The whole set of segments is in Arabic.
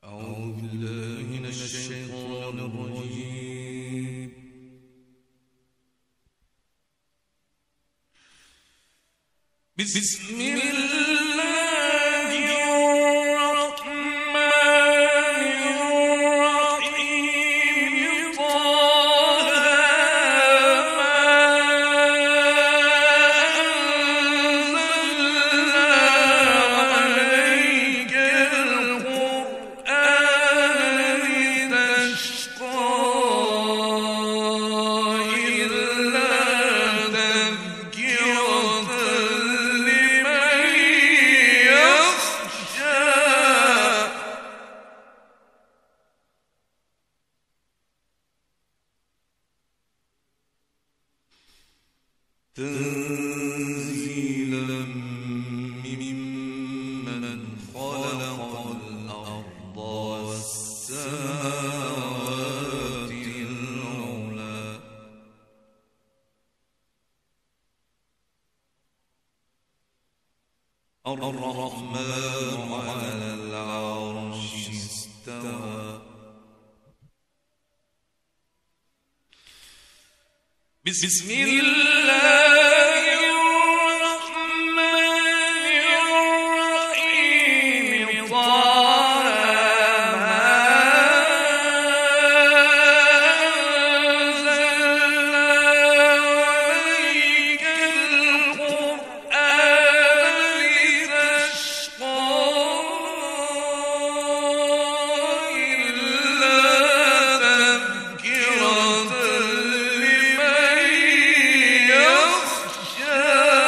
أعوذ بالله من الشيطان الرجيم. بسم الله الرحمن الرحيم. طه ما أنزلنا عليك القرآن لتشقى إلا تذكرة لمن يخشى. تنزيلا ممن خلق الأرض والسماوات العلى. الرحمن على العرش استوى. بسم الله الرحمن الرحيم. طه ما أنزلنا عليك القرآن لتشقى إلا تذكرة لمن يخشى.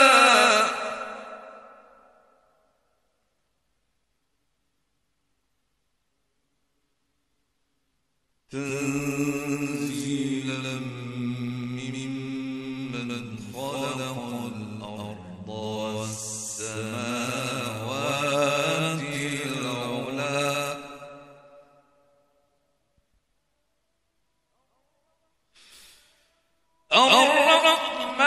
تنزيلا ممن خلق الأرض والسماوات العلى. الرحمن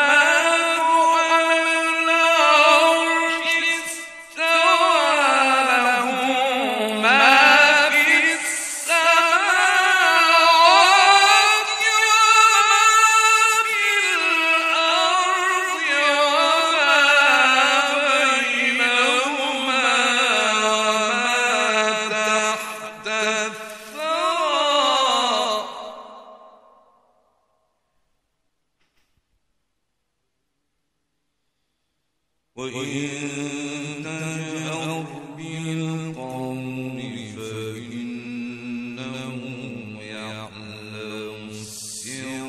على العرش استوى. له ما في السماوات وما في الأرض وما بينهما وما تحت الثرى. وإن تجهر بالقول فإنه يعلم السر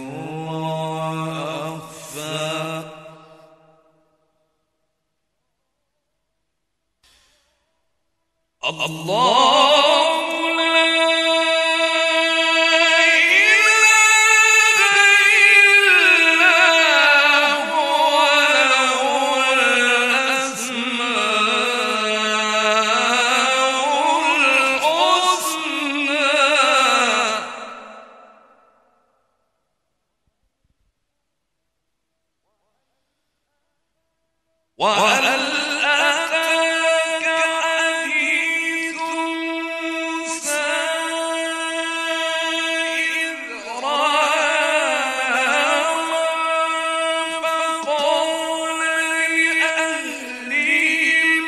وأخفى. الله لا إله إلا هو له الأسماء الحسنى. وهل أتاك حديث موسى إذ رأى نارا فقال لأهلهم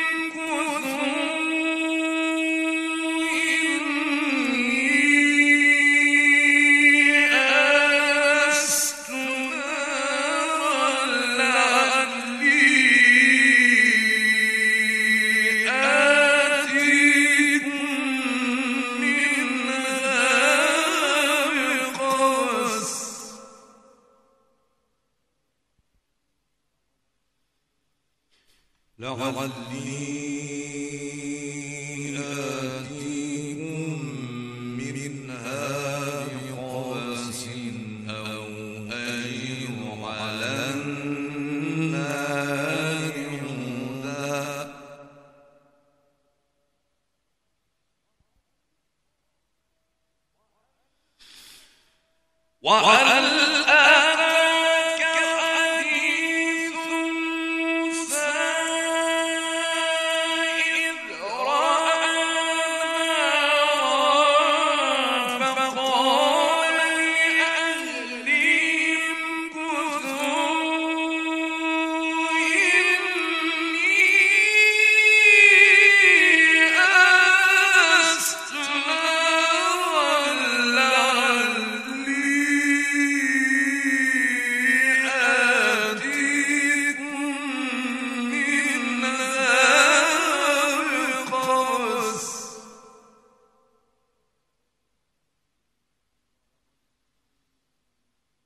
إني آنست نارا لعلي آتيكم منها بقبس. لعلي آتيكم منها بقبس أو أجد على النار هدى. وهل أتاك حديث موسى إذ رأى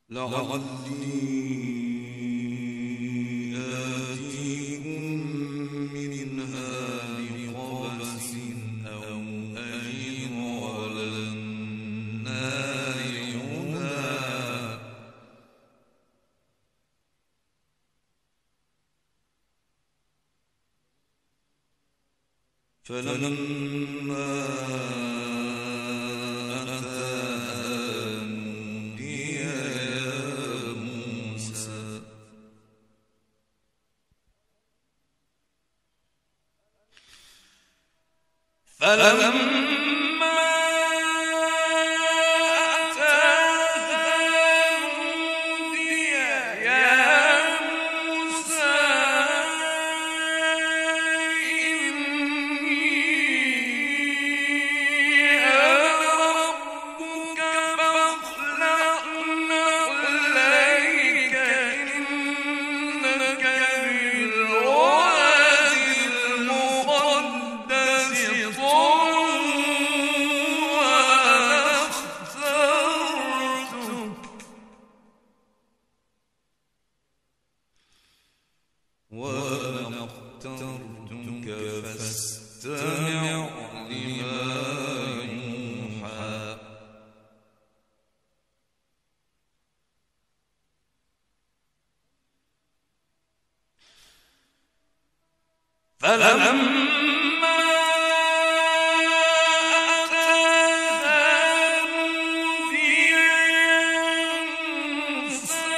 لعلي آتيكم منها بقبس أو أجد على النار هدى فلما أتاها نودي يا موسى فلما أتاها نودي يا موسى وأنا اخترتك فاستمع لما يوحى فلما أتاها نودي يا موسى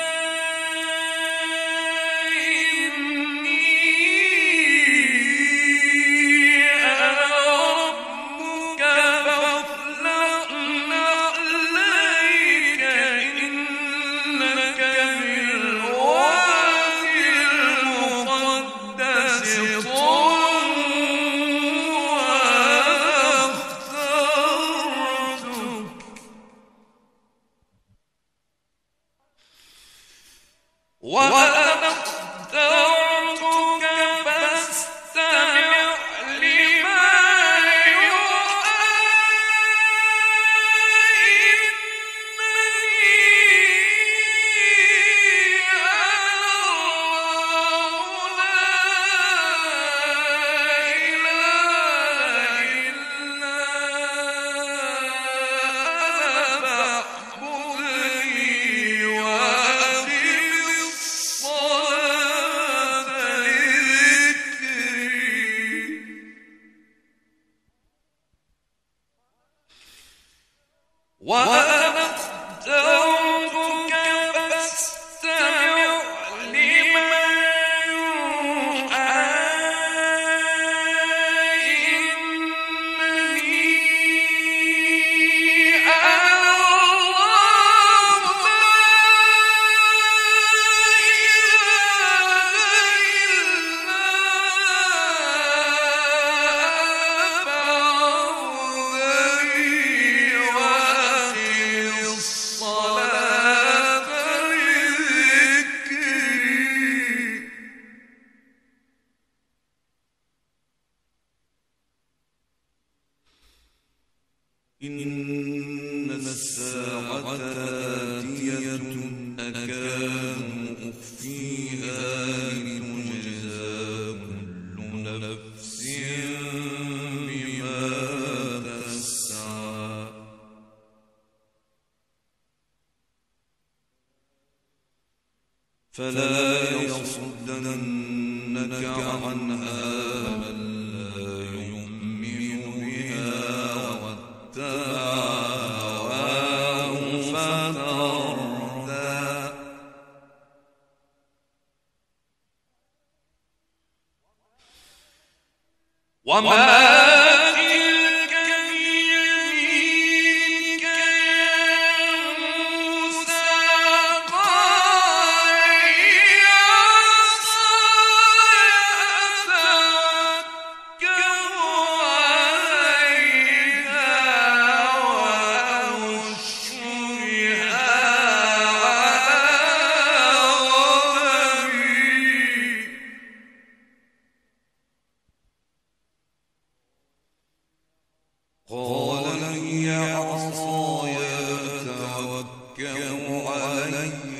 وأنا اخترتك فاستمع لما يوحى وأنا اخترتك فاستمع لما يوحى إنني أنا الله لا إن الساعة آتية أكاد أخفيها لتجزى كل نفس بما تسعى فلا يصدنك عنها من لا يؤمن بها هواه فتردى وما تلك بيمينك يا موسى قال هي عصاي أتوكل عليها وأهش بها قال هي عصاي أتوكل عليها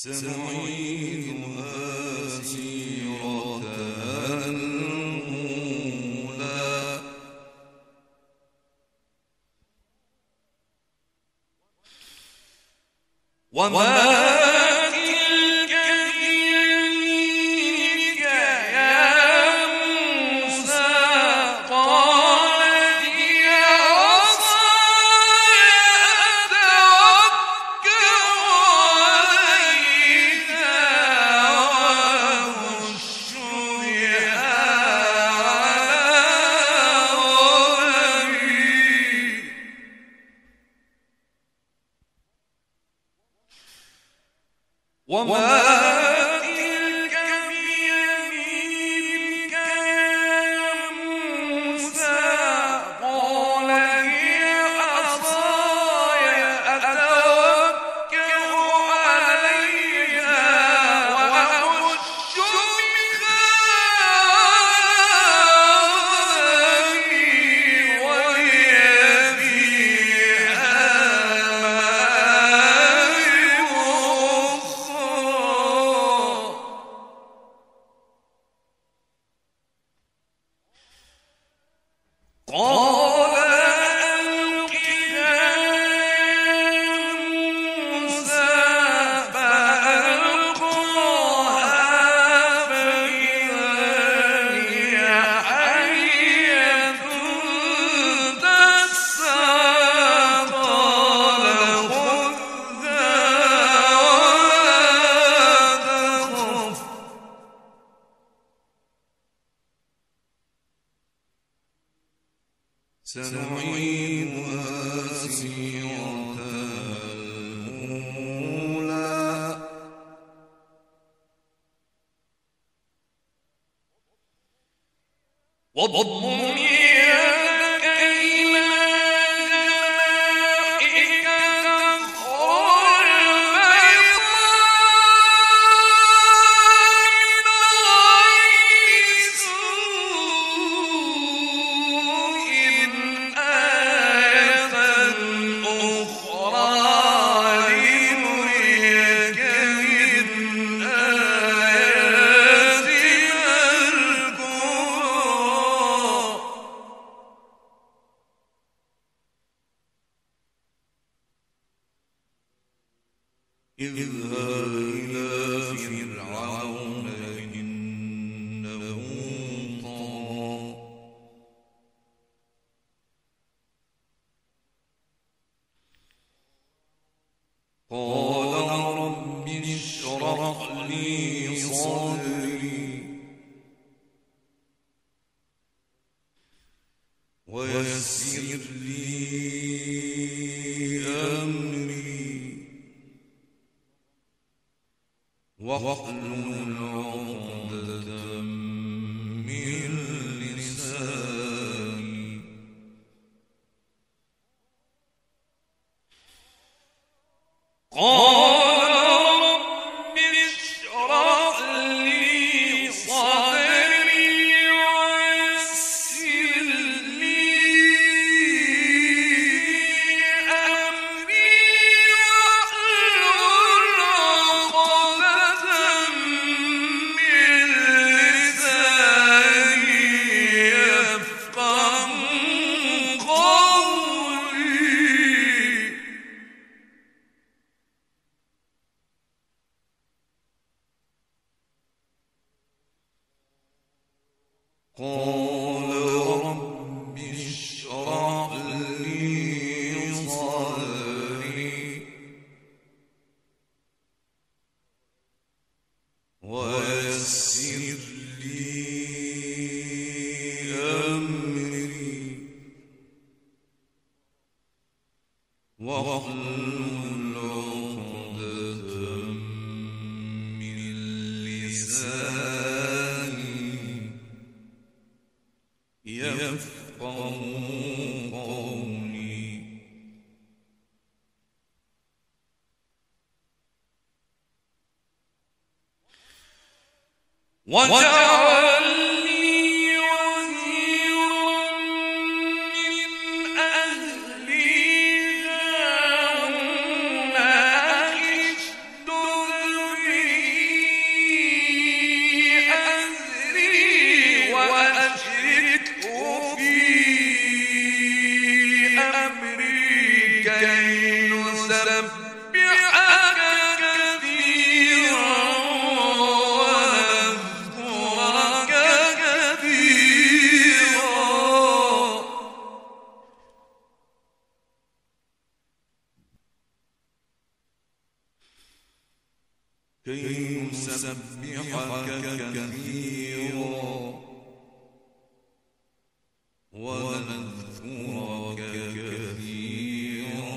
سنعيدها سيرتها الأولى وما تلك بيمينك يا موسى قال هي عصاي أتوكأ عليها وأهش بها غنمي ولي فيها قال ألقها يا موسى فألقاها فإذا هي حية تسعى قال خذها ولا تخف سنعيدها سيرتها الأولى واضمم يدك إلى جناحك تخرج اذهب إلى فرعون إنه طغى قال رب اشرح لي صدري ويسر لي أمري واحلل عقدة من لساني قال رب اشرح لي صدري ويسر لي أمري واحلل عقدة من لساني يفقه قولي قال رب اشرح لي صدري ويسر لي أمري واحلل عقدة من لساني يفقه قولي واجعل لي وزيرا من أهلي هارون أخي اشدد لنسبحك كثيرا ونذكرك كثيرا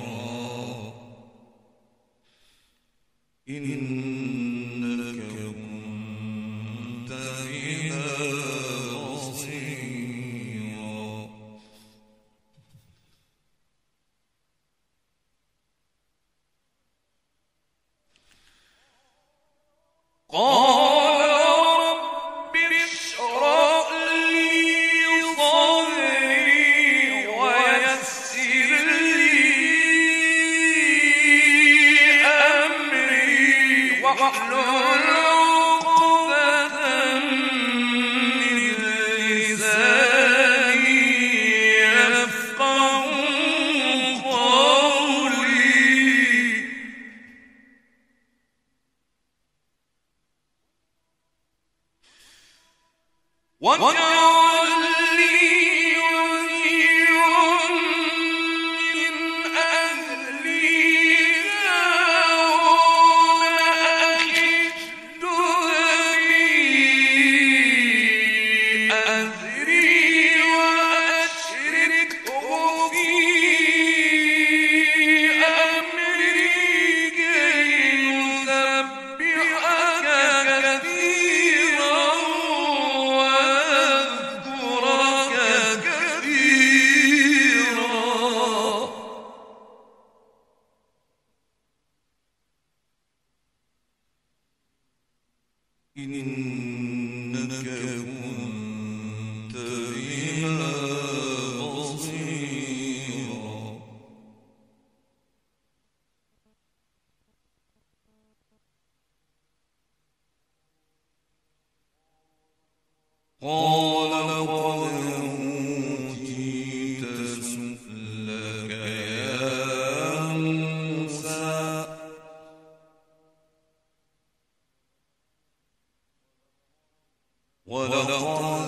إنك كنت بنا بصيرا قال رب اشرح لي صدري ويسر لي أمري واحلل عقدة من لساني يفقهوا قولي واجعل لي وزيرا من أهلي هارون أشد بي أزري وأشركه في أمري كي نسبحك كثيرا ونذكرك كثيرا إنك كنت بنا بصيرا قال لقد أوتيت سؤلك يا موسى ولقد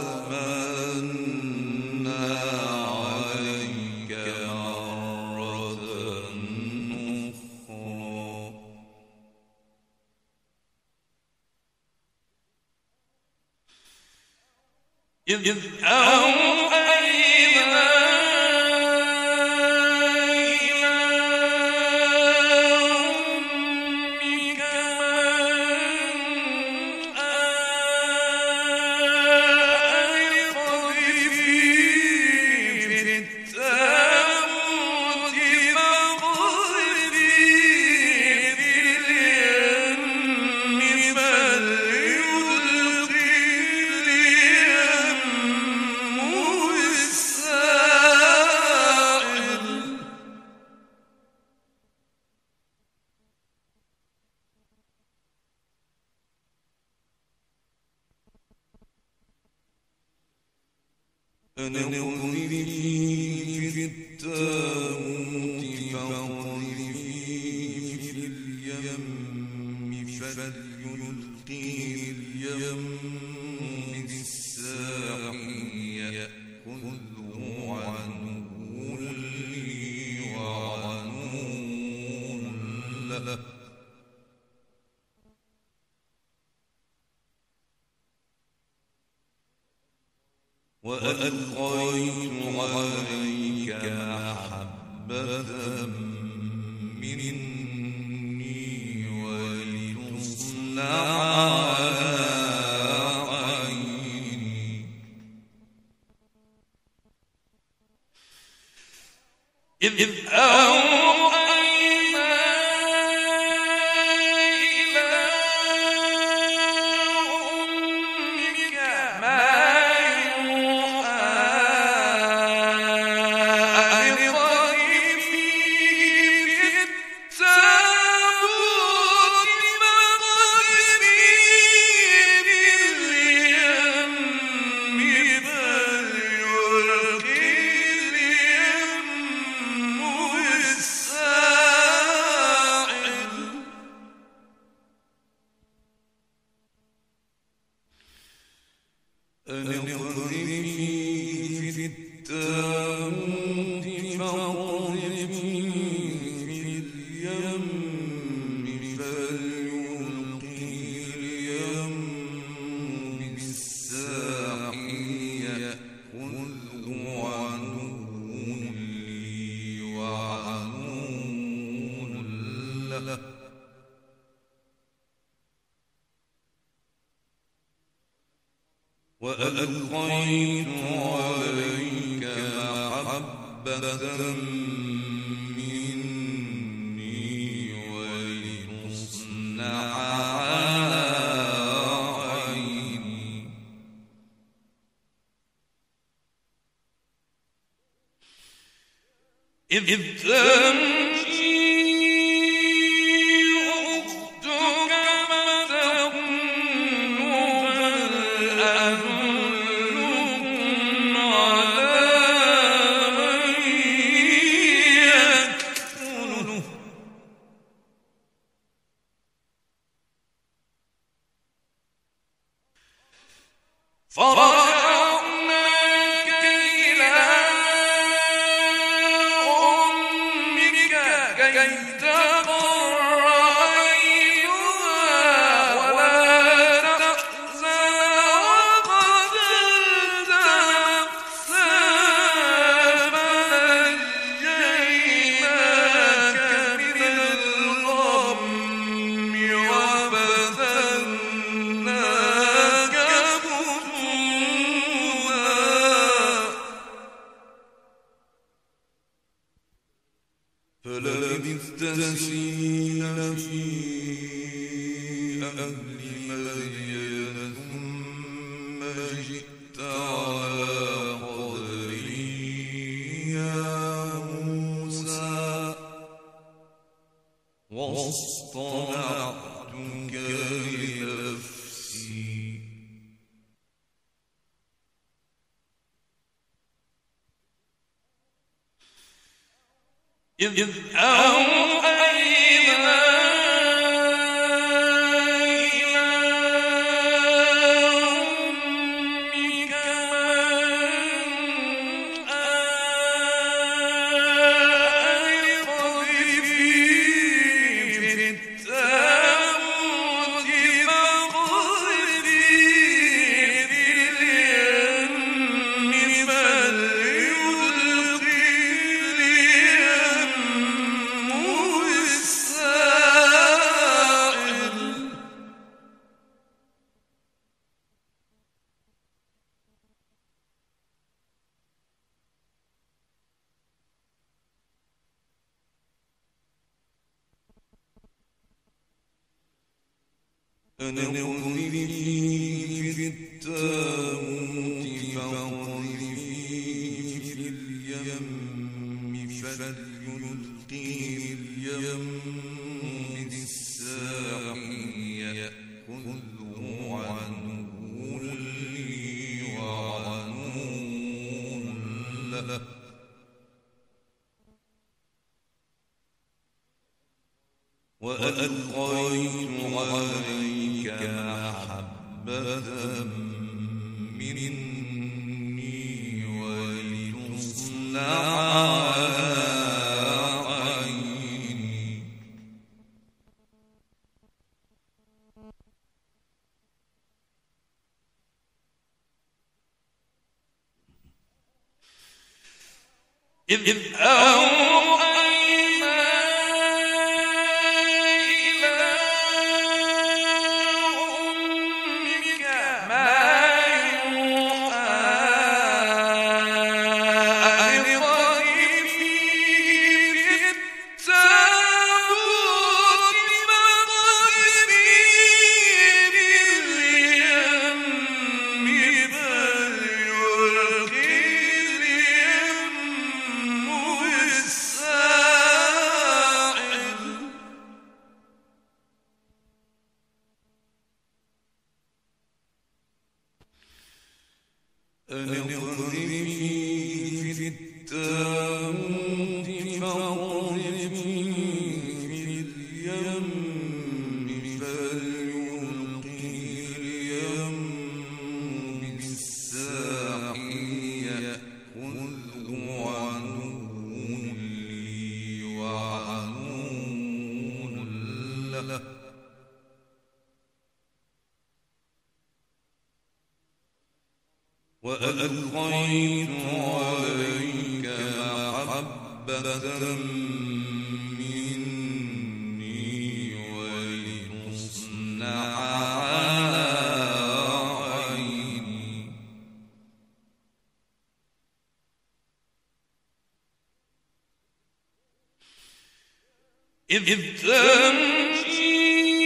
مننا عليك مرة أخرى إذ أوحينا إلى أمك أن اقذفيه في التابوت فاقذفيه في اليم فليلقه اليم الساحل أن اقذفيه في التابوت فاقذفيه في اليم فليلقه اليم بالساحل يأخذه عدو لي وعدو له وألقيت عليك محبة مني ولتصنع على عيني إذ أوحينا إلى أمك ما يوحى أن اقذفيه في التابوت فاقذفيه في اليم فليلقه اليم الساحل أن اقذفيه في التابوت فاقذفيه في اليم فليلقه اليم وألقيت عليك محبة مني ولتصنع على عيني إذ تمشي أختك فتظن هل أدلكم على من يكفله فرجعناك إلى أمك كي تقر عينها ولا تحزن وقتلت نفسا فنجيناك من الغم وفتناك فلبثت سنين في أهل مدين ثم جئت على قدري يا موسى واصطنعتك لنفسي إذ أوحينا إلى أمك أن اقذفيه في التابوت فاقذفيه في اليم فليلقه اليم الساحل أن اقذفيه في التابوت فاقذفيه في اليم فليلقه اليم بالساحل يأخذه عدو لي وعدو له وألقيت عليك محبة مني ولتصنع على عيني إذ أوحينا إلى أمك ما يوحى أن اقذفيه في التابوت فاقذفيه في اليم فليلقه اليم الساحل أن اقذفيه في التابوت فاقذفيه في اليم فليلقه اليم بالساحل يأخذه عدو لي وعدو له وألقيت عليك محبة مني ولتصنع على عيني إذ تمشي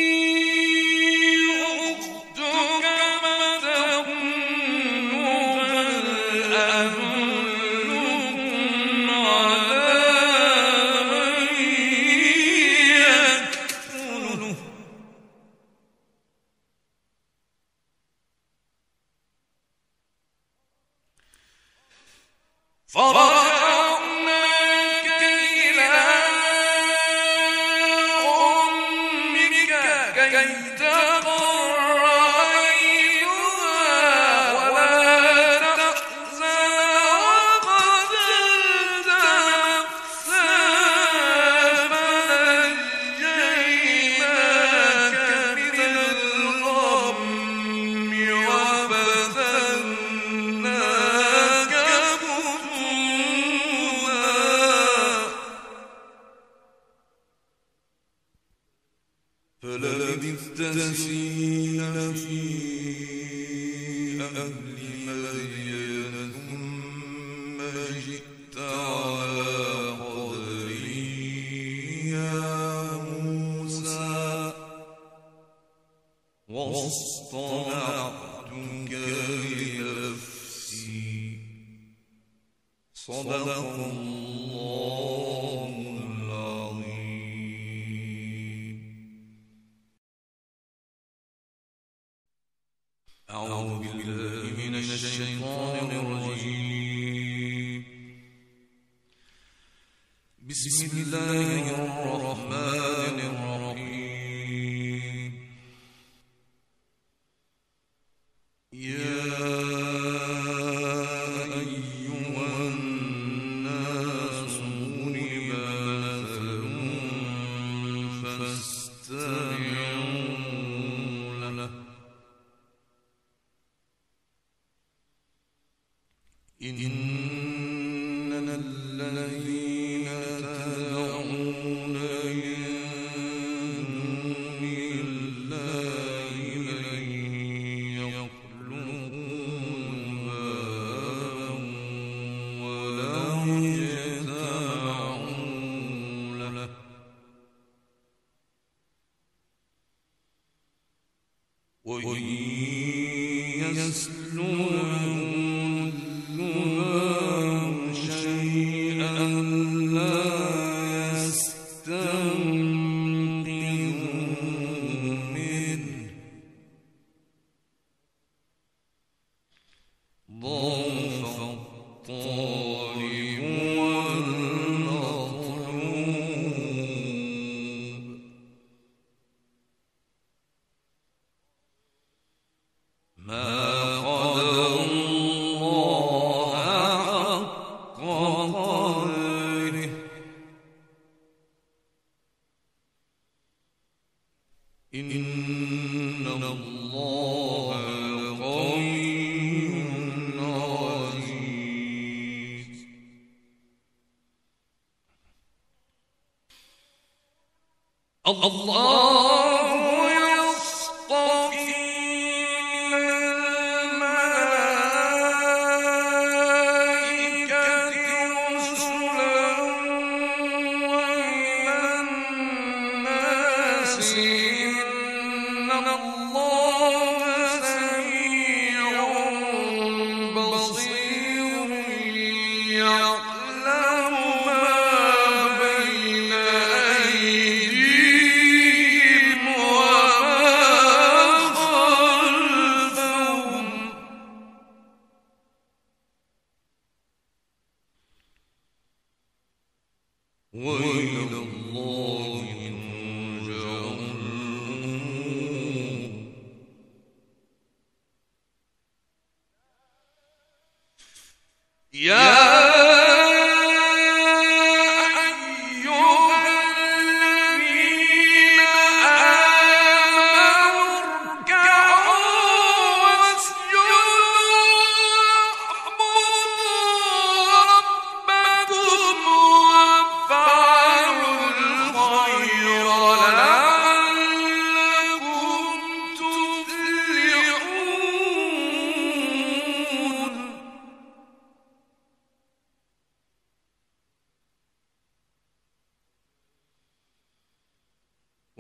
أختك فتظن هل أدلكم على من يكفله فرجعناك إلى أمك كي تقر عينها ولا تحزن وقتلت نفسا فنجيناك من الغم وفتناك فلبثت سنين في أهل مدين ثم جئت على قدري يا موسى واصطنعتك لنفسي صدق الله العظيم. أعوذ بالله من الشيطان الرجيم. بسم الله الرحمن الرحيم. يا أيها الناس ضرب مثل فاستمعوا له إن الذين تدعون من دون الله لن يخلقوا ذبابا ولو اجتمعوا له وإن يسلبهم الذباب شيئا لا يستنقذوه منه ضعف الطالب والمطلوب. ما قدر الله حق قدره إن الله لقوي عزيز. الله يصطفي من الملائكة رسلا ومن الناس إن الله سميع بصير يعلم ما بين أيديهم وما خلفهم وإلى الله ترجع الأمور. يا أيها الذين آمنوا اركعوا واسجدوا واعبدوا ربكم وافعلوا الخير لعلكم تفلحون.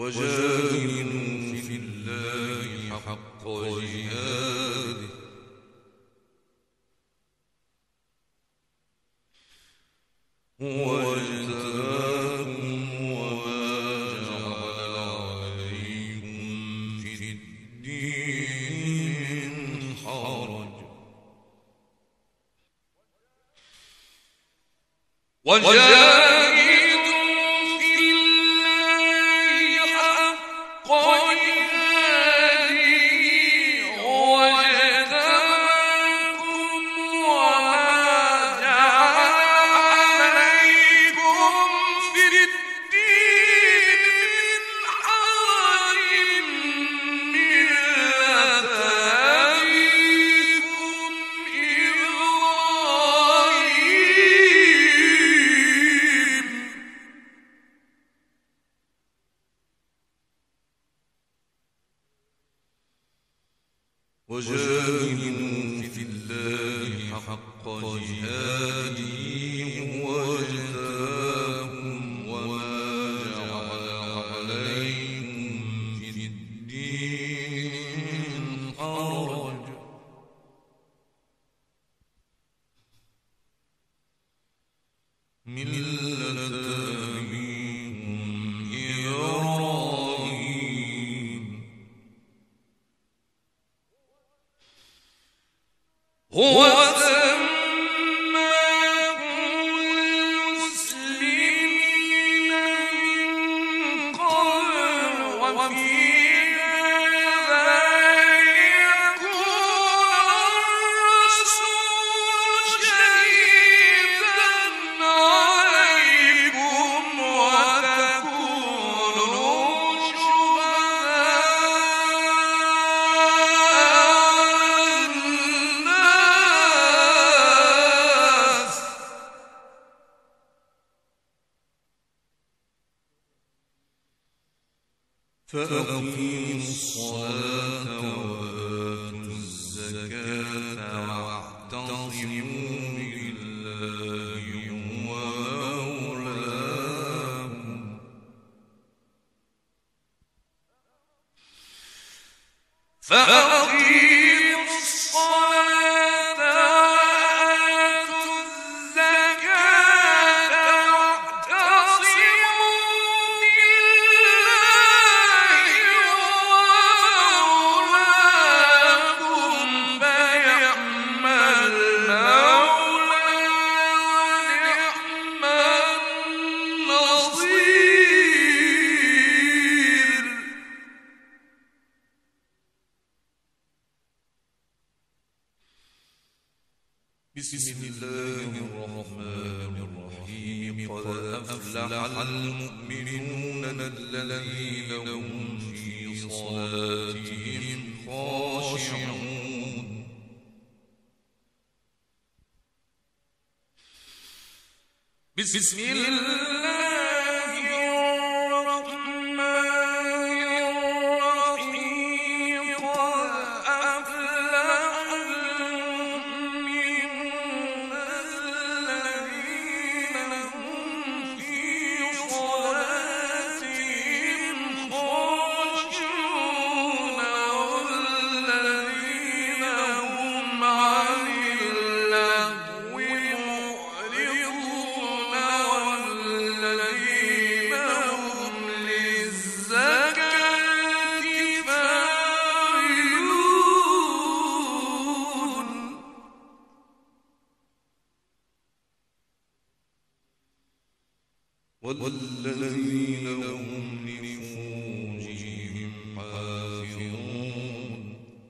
وجاهدوا في الله حق جهاده هو اجتباكم وما جعل عليكم في الدين من حرج وجاهدوا في الله حق جهاده هو اجتباكم وما جعل عليكم في الدين من حرج ملة أبيكم إبراهيم هو سماكم المسلمين من قبل وفي هذا ليكون الرسول شهيدا عليكم وتكونوا فأقيموا الصلاة وآتوا الزكاة واعتصموا بالله هو مولاكم فأقيموا الصلاة وآتوا الزكاة واعتصموا بسم الله الرحمن الرحيم قد أفلح المؤمنون الذين هم في صلاتهم خاشعون بسم الله الرحمن الرحيم قد أفلح المؤمنون الذين هم في صلاتهم خاشعون والذين هم عن اللغو معرضون والذين هم للزكاة فاعلون والذين هم لفروجهم حافظون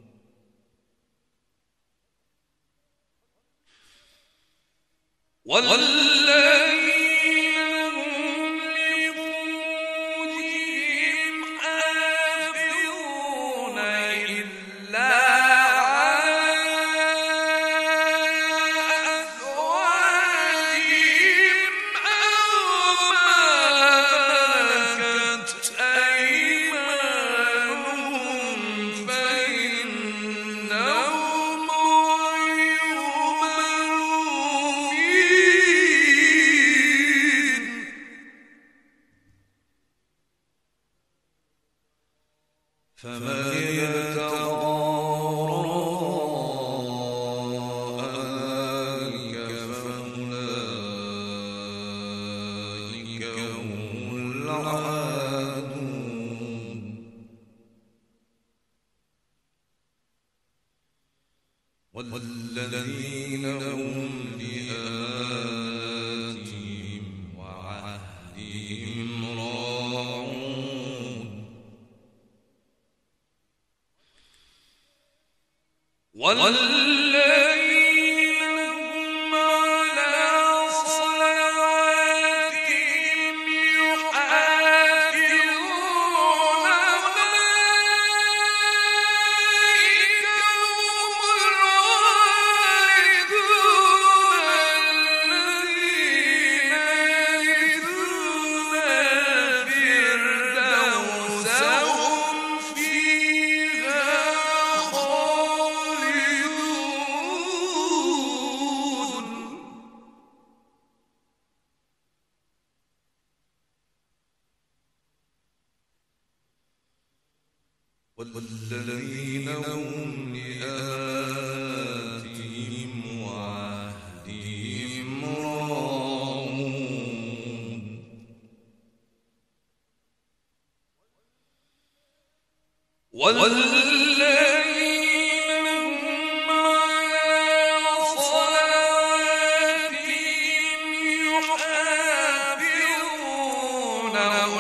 والذين هم لفروجهم حافظون إلا على أزواجهم أو ما ملكت أيمانهم فإنهم غير ملومين والذين هم لآياتهم وعهدهم راعون والذين هم على صلواتهم يحافظون أولئك هم الوارثون الذين يرثون الفردوس هم فيها خالدون والذين هم لآياتهم وعهدهم راعون والذين هم على صلاتهم يحافظون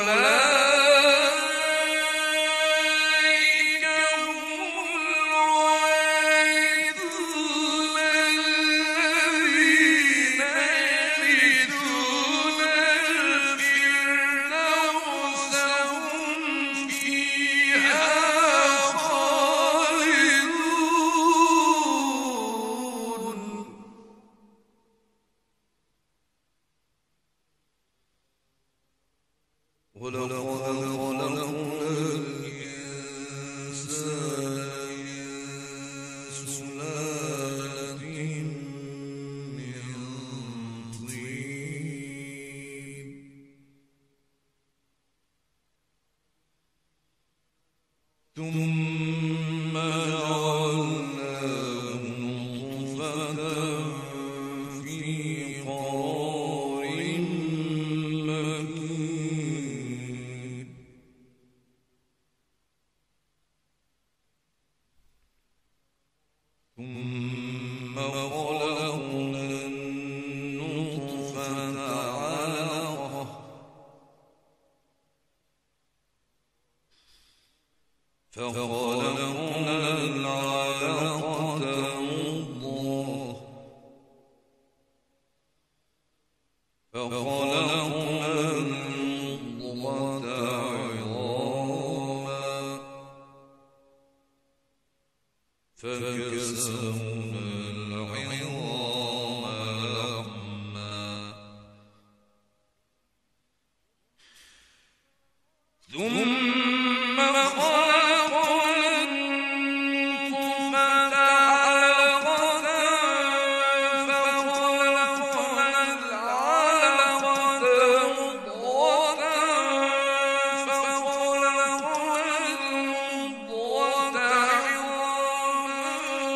أولئك هم الوارثون الذين يرثون الفردوس هم فيها خالدون ولقد خلقنا الإنسان من سلالة من طين ثم جعلناه نطفة في قرار مكين ثم خلقنا النطفة علقة فخلقنا العلقة مضغة فخلقنا المضغة عظاما فكسونا العظام لحما ثم خلقنا النطفة علقة فخلقنا العلقة مضغة فخلقنا المضغة عظاما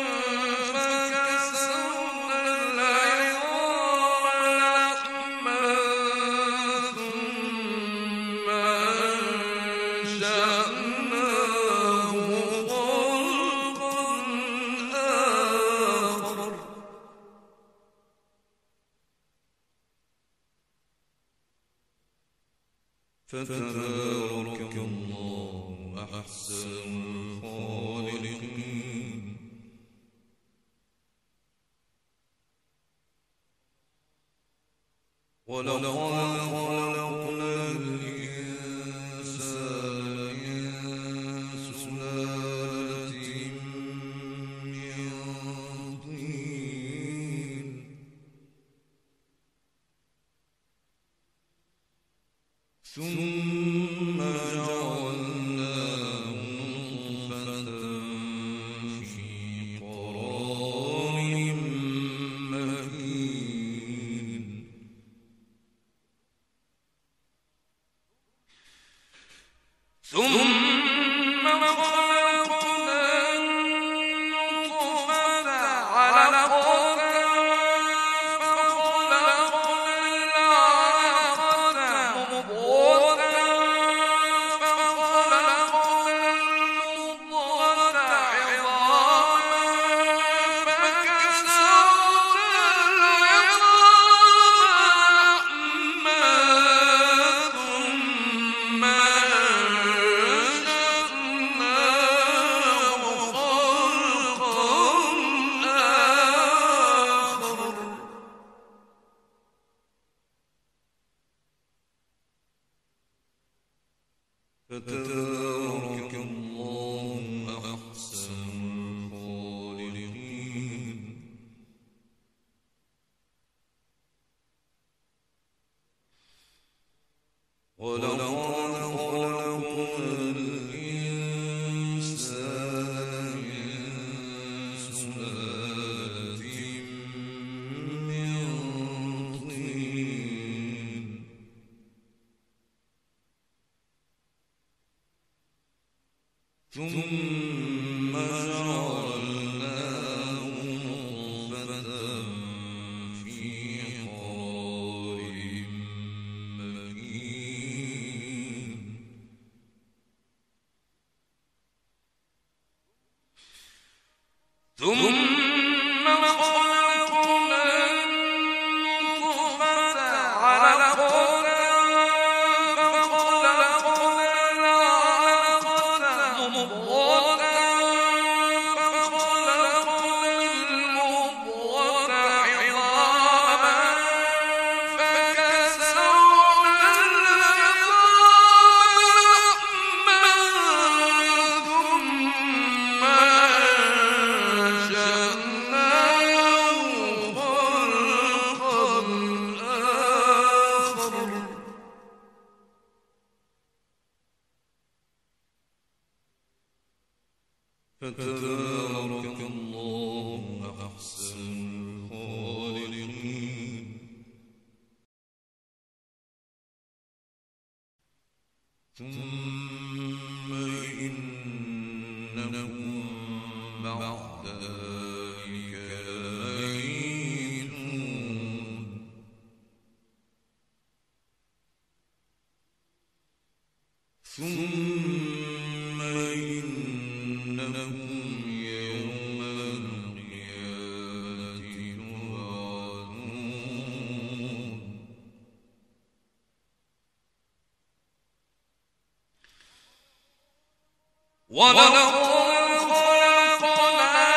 فكسونا العظام لحما ثم أنشأناه خلقا آخر فتبارك الله أحسن الخالقين ولقد خلقنا الإنسان من سلالة من طين ثم جعلناه نطفة في قرار مكين ثم خلقنا النطفة علقة فخلقنا العلقة مضغة فتبارك الله أحسن الخالقين. ولقد خلقنا الإنسان من سلالة من طين ثم جعلناه نطفة في قرار مكين ثم خلقنا النطفة علقة فتبارك الله أحسن الخالقين. ثم إنكم بعد ذلك لميتون. ثم إنكم يوم القيامة تبعثون. ولقد خلقنا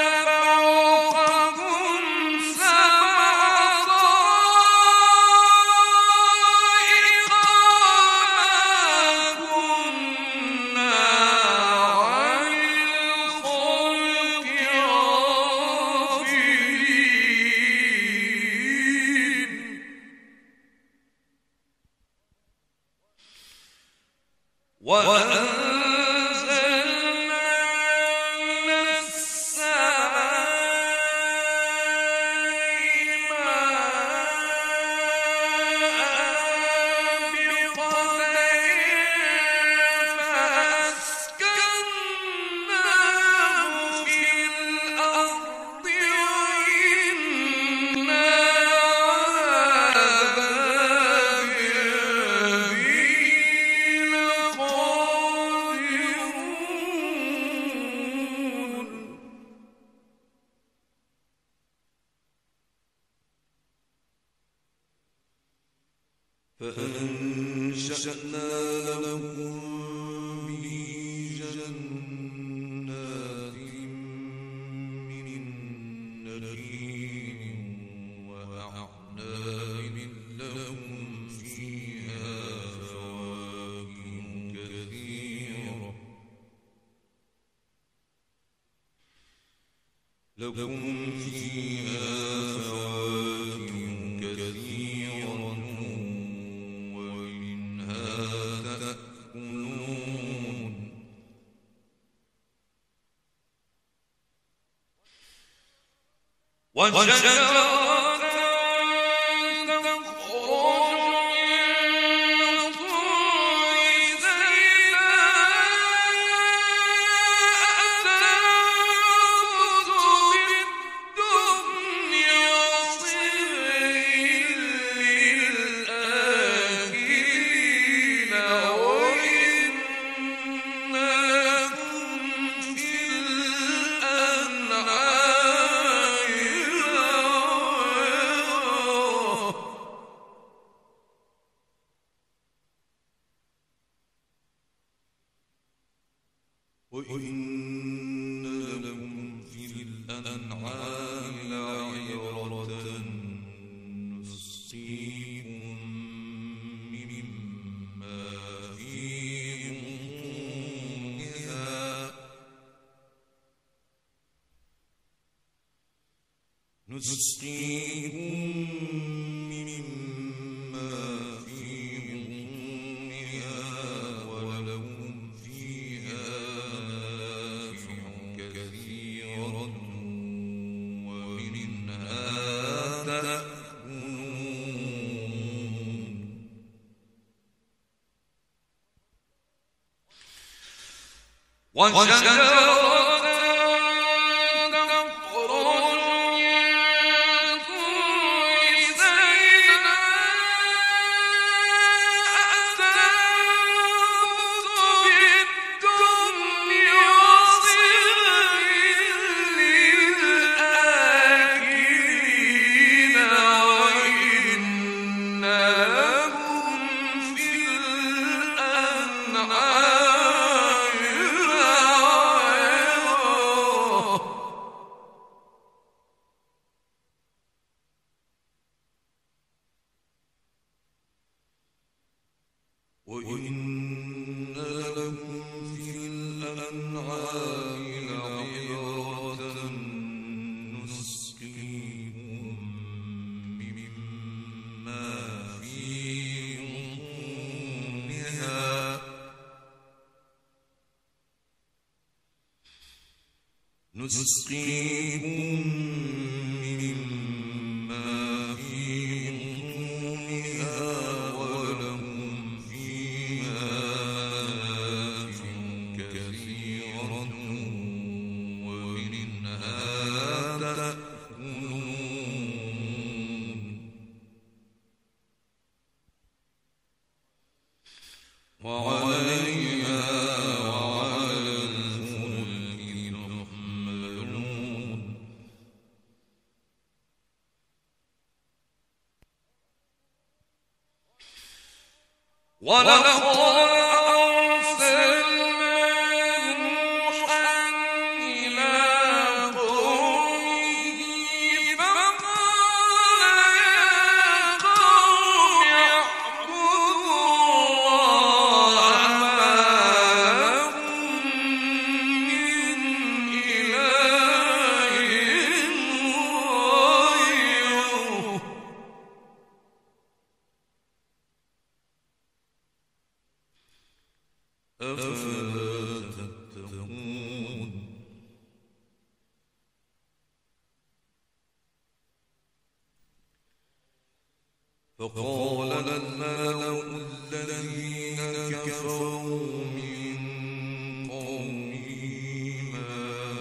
فوقكم سبع طرائق وما كنا عن الخلق غافلين. وأنزلنا من السماء ماء بقدر فأسكناه في الأرض وإنا على ذلك لقادرون. فأنشأنا لكم به جنات من نخيل وأعناب لكم فيها فواكه كثيرة ومنها تأكلون. وشجرة نسقيهم مما في بطونها ولهم فيها منافع كثيرة ومنها تأكلون وشجرة وإن لكم في الأنعام لعبرة نسقيكم مما في بطونها ولهم فيها منافع كثيرة ومنها تأكلون وعليها وعلى الفلك تحملون ولقد أرسلنا نوحا إلى قومه فقال يا قوم اعبدوا الله ما لكم من إله غيره أفلا تتقون فقال الملأ الذين كفروا من قومه ما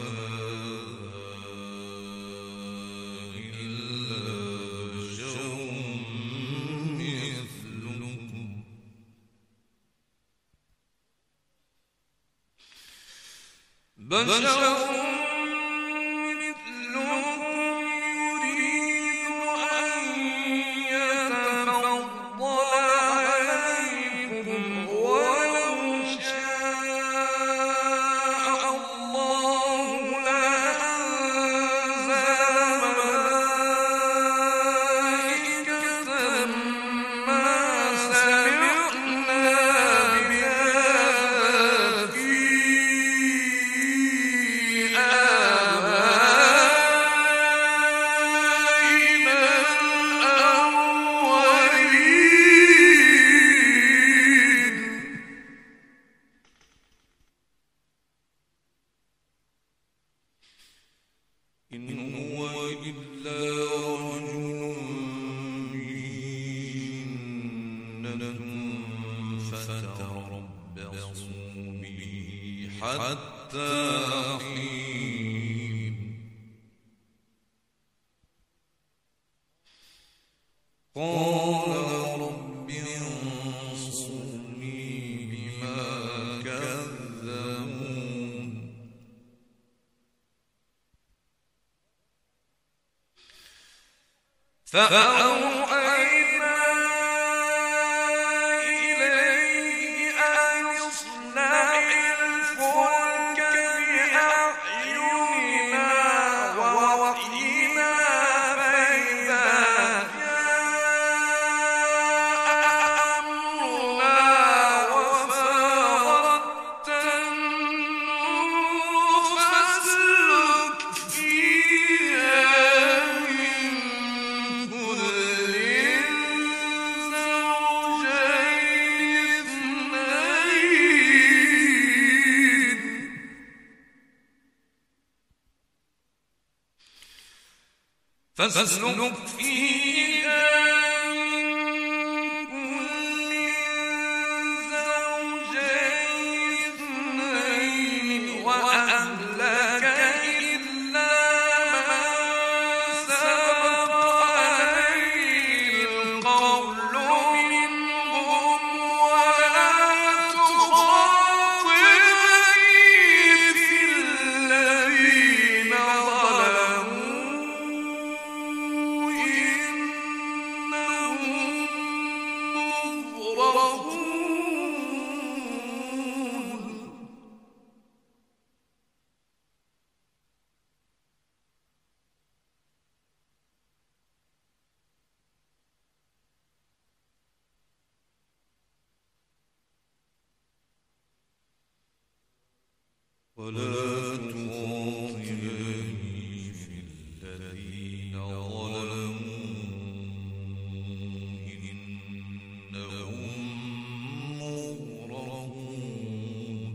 إلا بشر مثلكم يريد أن يتفضل عليكم ولو شاء الله لأنزل ملائكة ما سمعنا بهذا في إن هو إلا رجل به جنة فتربصوا به حتى حين قال رب انصرني بما كذبون فأوحينا إليه أن اصنع الفلك بأعيننا ووحينا فإذا جاء أمرنا وفارت النور فاسلك فيها من فاسلك فيها ولا تخاطبني في الذين ظلموا إنهم مغرقون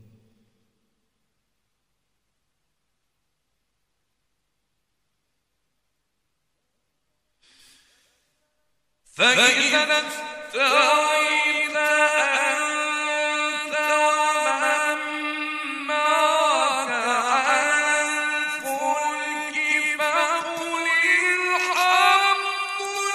فإذا استويت أنت ومن معك على الفلك فقل الحمد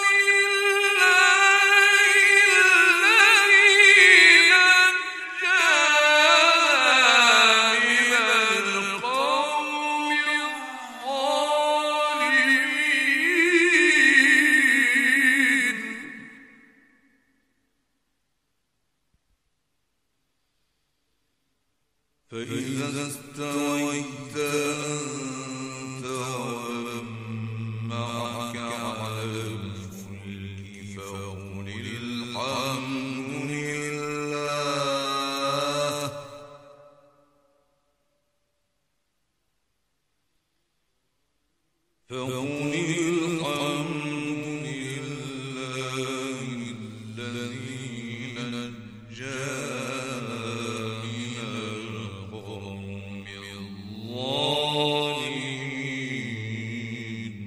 فإذا استويت أنت ومن معك على الفلك فقل الحمد لله الذي نجانا من القوم الظالمين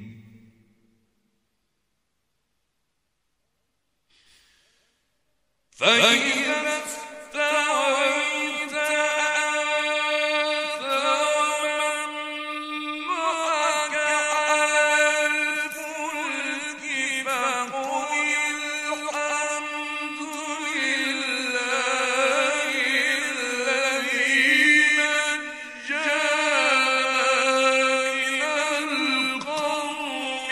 فإذا استويت أنت ومن معك على الفلك فقل الحمد لله الذي نجانا من القوم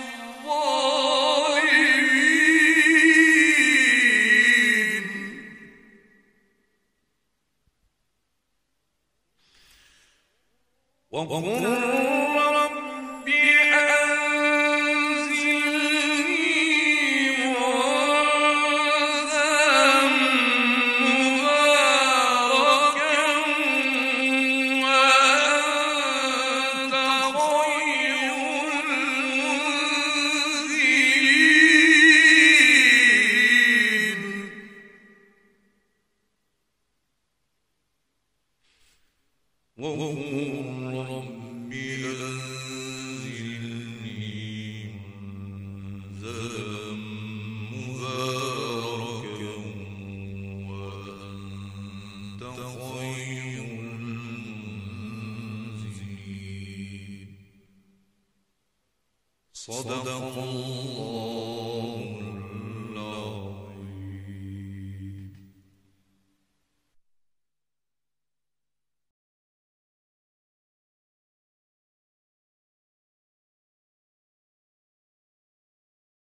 الظالمين وقل رب أنزلني منزلا مباركا وأنت خير المنزلين وقل رب أنزلني منزلا مباركا وأنت خير المنزلين صدق الله